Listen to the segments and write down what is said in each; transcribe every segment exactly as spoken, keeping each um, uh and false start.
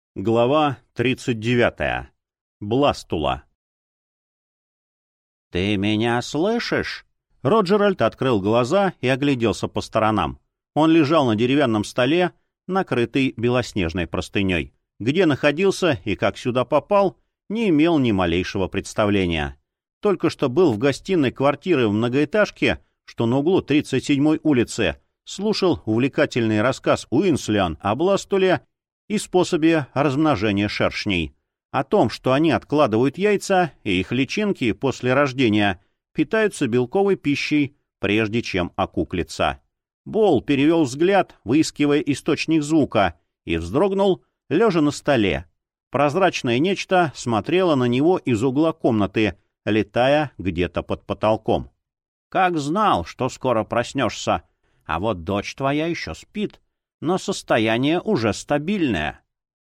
Глава тридцать девятая. Бластула. «Ты меня слышишь?» Роджеральд открыл глаза и огляделся по сторонам. Он лежал на деревянном столе, накрытый белоснежной простыней. Где находился и как сюда попал, не имел ни малейшего представления. Только что был в гостиной квартиры в многоэтажке, что на углу тридцать седьмой улицы, слушал увлекательный рассказ Уинслиан о Бластуле и способе размножения шершней. О том, что они откладывают яйца, и их личинки после рождения питаются белковой пищей, прежде чем окуклиться. Бол перевел взгляд, выискивая источник звука, и вздрогнул, лежа на столе. Прозрачное нечто смотрело на него из угла комнаты, летая где-то под потолком. «Как знал, что скоро проснешься, а вот дочь твоя еще спит, но состояние уже стабильное».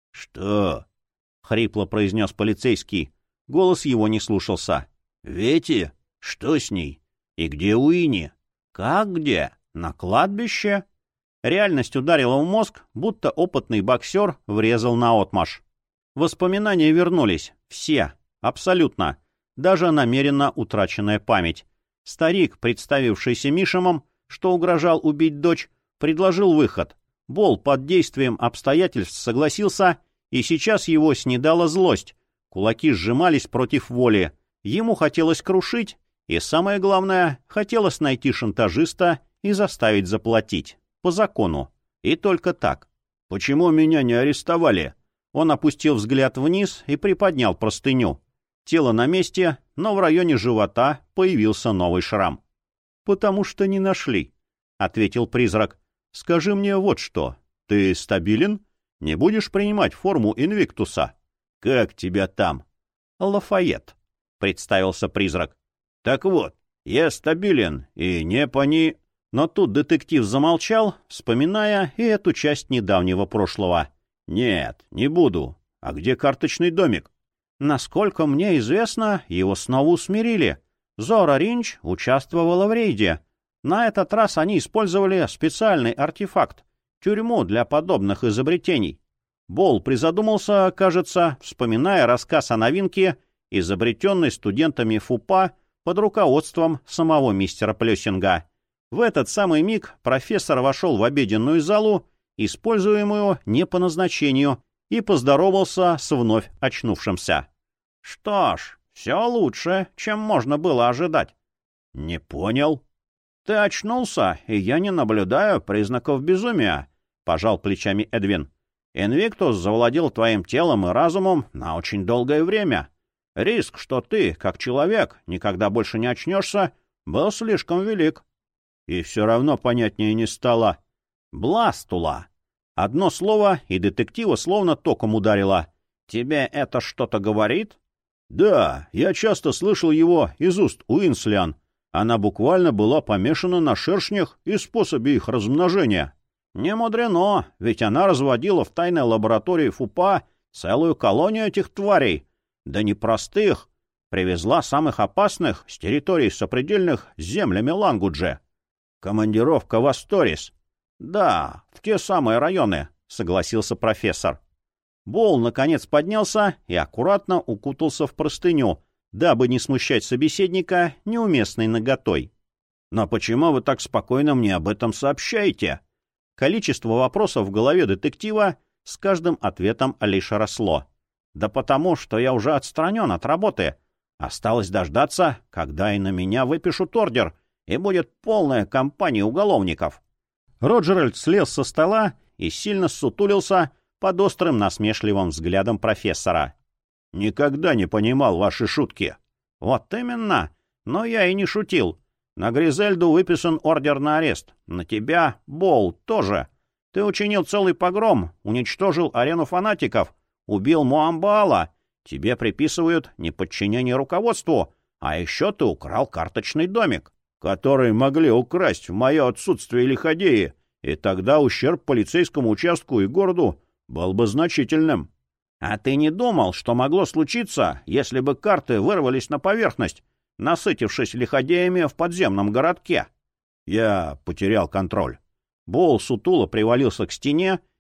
«Что?» — хрипло произнес полицейский. Голос его не слушался. «Вети? Что с ней? И где Уинни?» «Как где? На кладбище?» Реальность ударила в мозг, будто опытный боксер врезал наотмашь. Воспоминания вернулись. Все. Абсолютно. Даже намеренно утраченная память. Старик, представившийся Мишемом, что угрожал убить дочь, предложил выход. Бол под действием обстоятельств согласился, и сейчас его снедала злость. Кулаки сжимались против воли. Ему хотелось крушить, и самое главное, хотелось найти шантажиста и заставить заплатить. По закону. И только так. «Почему меня не арестовали?» Он опустил взгляд вниз и приподнял простыню. Тело на месте, но в районе живота появился новый шрам. «Потому что не нашли», — ответил призрак. «Скажи мне вот что. Ты стабилен? Не будешь принимать форму Инвиктуса? Как тебя там?» «Лафайет», — представился призрак. «Так вот, я стабилен и не пони...» Но тут детектив замолчал, вспоминая и эту часть недавнего прошлого. «Нет, не буду. А где карточный домик?» «Насколько мне известно, его снова усмирили. Зора Ринч участвовала в рейде. На этот раз они использовали специальный артефакт — тюрьму для подобных изобретений». Бол призадумался, кажется, вспоминая рассказ о новинке, изобретенной студентами ФУПА под руководством самого мистера Плессинга. В этот самый миг профессор вошел в обеденную залу, используемую не по назначению, и поздоровался с вновь очнувшимся. «Что ж, все лучше, чем можно было ожидать». «Не понял». «Ты очнулся, и я не наблюдаю признаков безумия», — пожал плечами Эдвин. «Инвиктус завладел твоим телом и разумом на очень долгое время. Риск, что ты, как человек, никогда больше не очнешься, был слишком велик». И все равно понятнее не стало. «Бластула». Одно слово, и детектива словно током ударило. «Тебе это что-то говорит?» «Да, я часто слышал его из уст Уинслиан. Она буквально была помешана на шершнях и способе их размножения». «Не мудрено, ведь она разводила в тайной лаборатории ФУПА целую колонию этих тварей. Да не простых. Привезла самых опасных с территорий сопредельных с землями Лангудже». «Командировка в Асторис». «Да, в те самые районы», — согласился профессор. Бол, наконец, поднялся и аккуратно укутался в простыню, дабы не смущать собеседника неуместной наготой. «Но почему вы так спокойно мне об этом сообщаете?» Количество вопросов в голове детектива с каждым ответом лишь росло. «Да потому, что я уже отстранен от работы. Осталось дождаться, когда и на меня выпишут ордер, и будет полная компания уголовников». Роджеральд слез со стола и сильно ссутулился под острым насмешливым взглядом профессора. «Никогда не понимал ваши шутки». «Вот именно. Но я и не шутил. На Гризельду выписан ордер на арест. На тебя, Бол, тоже. Ты учинил целый погром, уничтожил арену фанатиков, убил Муамбаала. Тебе приписывают неподчинение руководству, а еще ты украл карточный домик». «Которые могли украсть в мое отсутствие лиходеи, и тогда ущерб полицейскому участку и городу был бы значительным». «А ты не думал, что могло случиться, если бы карты вырвались на поверхность, насытившись лиходеями в подземном городке?» Я потерял контроль. Бол сутуло привалился к стене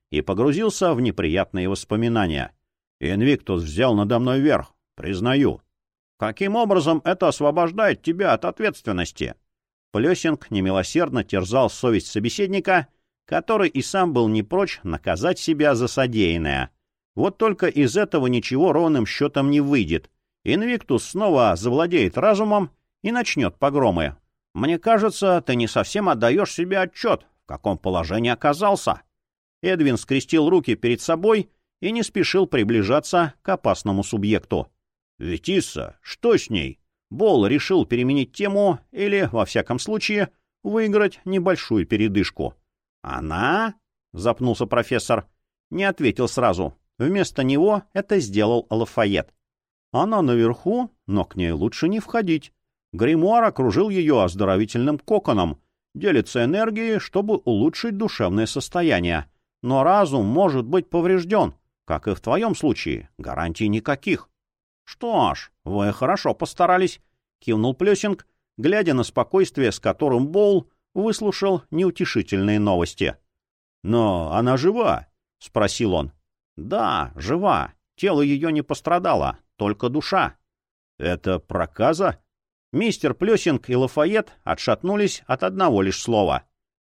и погрузился в неприятные воспоминания. «Инвиктус взял надо мной верх, признаю». «Каким образом это освобождает тебя от ответственности?» Плесинг немилосердно терзал совесть собеседника, который и сам был не прочь наказать себя за содеянное. Вот только из этого ничего ровным счетом не выйдет. Инвиктус снова завладеет разумом и начнет погромы. «Мне кажется, ты не совсем отдаешь себе отчет, в каком положении оказался». Эдвин скрестил руки перед собой и не спешил приближаться к опасному субъекту. «Ветисса, что с ней?» Бол решил переменить тему или, во всяком случае, выиграть небольшую передышку. «Она?» — запнулся профессор. Не ответил сразу. Вместо него это сделал Лафайет. «Она наверху, но к ней лучше не входить. Гримуар окружил ее оздоровительным коконом, делится энергией, чтобы улучшить душевное состояние. Но разум может быть поврежден, как и в твоем случае, гарантий никаких». «Что ж, вы хорошо постарались», — кивнул Плесинг, глядя на спокойствие, с которым Боул выслушал неутешительные новости. «Но она жива?» — спросил он. «Да, жива. Тело ее не пострадало, только душа». «Это проказа?» Мистер Плесинг и Лафайет отшатнулись от одного лишь слова.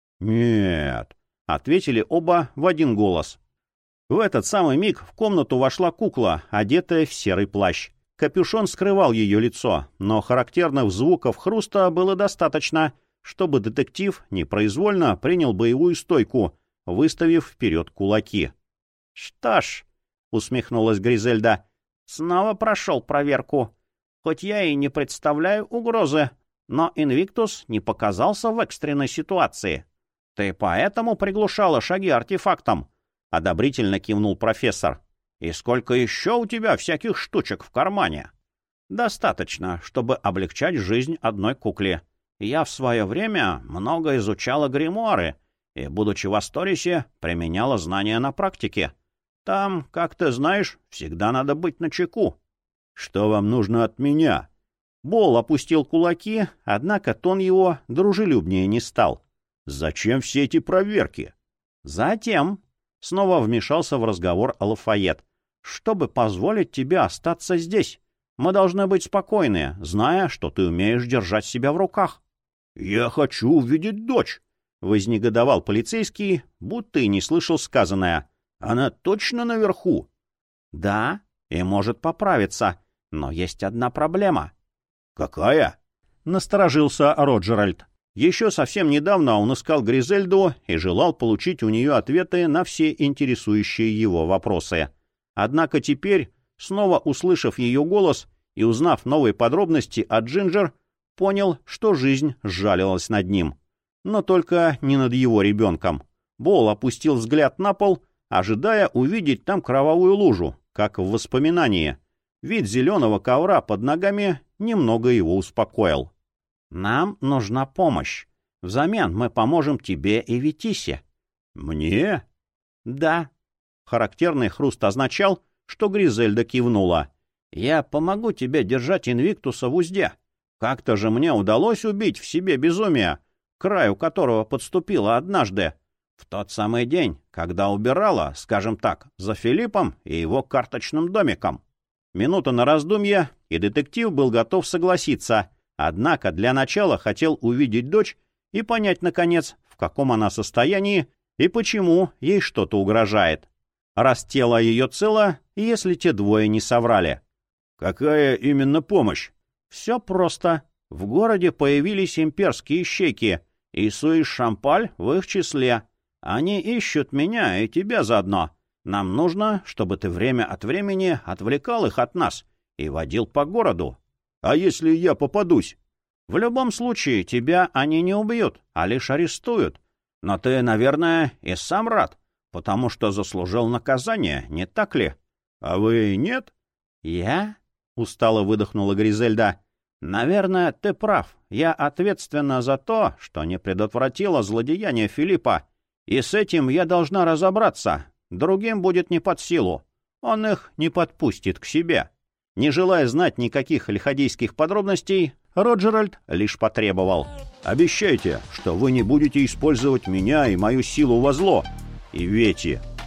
«Нет», — ответили оба в один голос. В этот самый миг в комнату вошла кукла, одетая в серый плащ. Капюшон скрывал ее лицо, но характерных звуков хруста было достаточно, чтобы детектив непроизвольно принял боевую стойку, выставив вперед кулаки. «Что ж», — усмехнулась Гризельда, — «снова прошел проверку. Хоть я и не представляю угрозы, но Инвиктус не показался в экстренной ситуации. Ты поэтому приглушала шаги артефактом?» — одобрительно кивнул профессор. «И сколько еще у тебя всяких штучек в кармане?» «Достаточно, чтобы облегчать жизнь одной кукле. Я в свое время много изучала гримуары и, будучи в Асторисе, применяла знания на практике. Там, как ты знаешь, всегда надо быть начеку». «Что вам нужно от меня?» Бол опустил кулаки, однако тон его дружелюбнее не стал. «Зачем все эти проверки?» «Затем», — снова вмешался в разговор Лафайет, — «чтобы позволить тебе остаться здесь. Мы должны быть спокойны, зная, что ты умеешь держать себя в руках». «Я хочу увидеть дочь», — вознегодовал полицейский, будто и не слышал сказанное. «Она точно наверху?» «Да, и может поправиться, но есть одна проблема». «Какая?» — насторожился Роджеральд. Еще совсем недавно он искал Гризельду и желал получить у нее ответы на все интересующие его вопросы. Однако теперь, снова услышав ее голос и узнав новые подробности от Джинджер, понял, что жизнь сжалилась над ним. Но только не над его ребенком. Бол опустил взгляд на пол, ожидая увидеть там кровавую лужу, как в воспоминании. Вид зеленого ковра под ногами немного его успокоил. «Нам нужна помощь. Взамен мы поможем тебе и Ветисе». «Мне?» «Да». Характерный хруст означал, что Гризельда кивнула. «Я помогу тебе держать Инвиктуса в узде. Как-то же мне удалось убить в себе безумие, к краю которого подступила однажды, в тот самый день, когда убирала, скажем так, за Филиппом и его карточным домиком». Минута на раздумье, и детектив был готов согласиться, однако для начала хотел увидеть дочь и понять, наконец, в каком она состоянии и почему ей что-то угрожает. Раз тело ее цело, если те двое не соврали. «Какая именно помощь?» «Все просто. В городе появились имперские ищейки, и Суиш-Шампаль в их числе. Они ищут меня и тебя заодно. Нам нужно, чтобы ты время от времени отвлекал их от нас и водил по городу». «А если я попадусь?» «В любом случае тебя они не убьют, а лишь арестуют. Но ты, наверное, и сам рад, потому что заслужил наказание, не так ли?» «А вы нет?» «Я?» — устало выдохнула Гризельда. «Наверное, ты прав. Я ответственна за то, что не предотвратила злодеяние Филиппа. И с этим я должна разобраться. Другим будет не под силу. Он их не подпустит к себе». Не желая знать никаких лиходейских подробностей, Роджеральд лишь потребовал: «Обещайте, что вы не будете использовать меня и мою силу во зло. И Вети,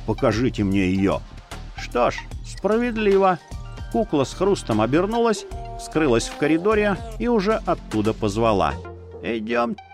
покажите мне ее». Что ж, справедливо. Кукла с хрустом обернулась, скрылась в коридоре и уже оттуда позвала. «Идем,